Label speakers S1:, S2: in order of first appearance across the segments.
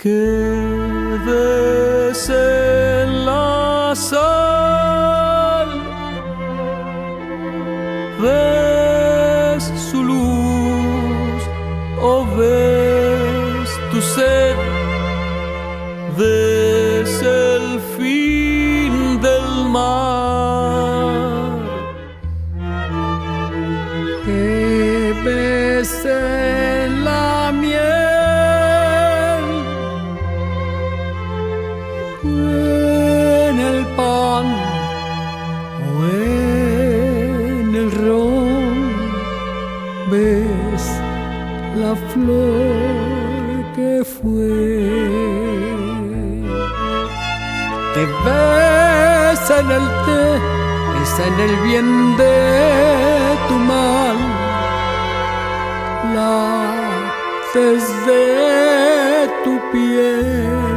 S1: que ves en la sal, ves su luz o ves tu sed, ves el fin del mar.
S2: Que ves en la miel, en el pan o en el ron, ves la flor que fue. Te ves en el té, es en el bien de tu mal, la tez de tu piel.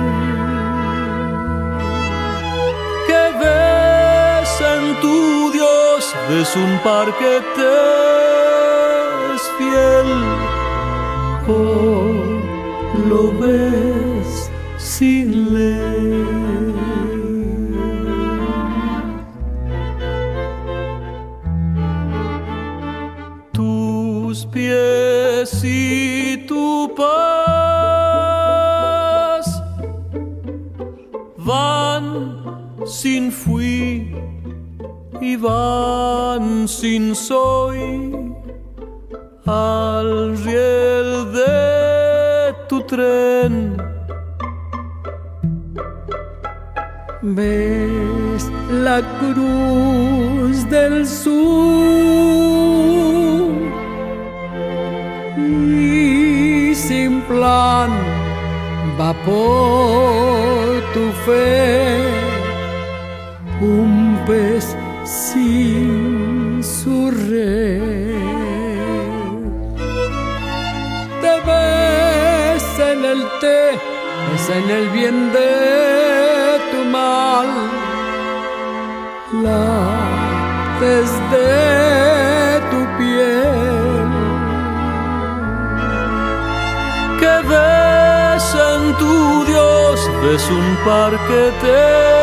S1: Que ves en tu Dios, ves un par que te es fiel, o lo ves sin leer. Tus pies y tu paz van sin fui y van sin soy al riel de tu tren.
S2: Ves la cruz del sur y sin plan va por tu fe, un pez sin su red. Te ves en el té, es en el bien de tu mal, la tez de tu piel.
S1: Que ves en tu Dios, ves un par que te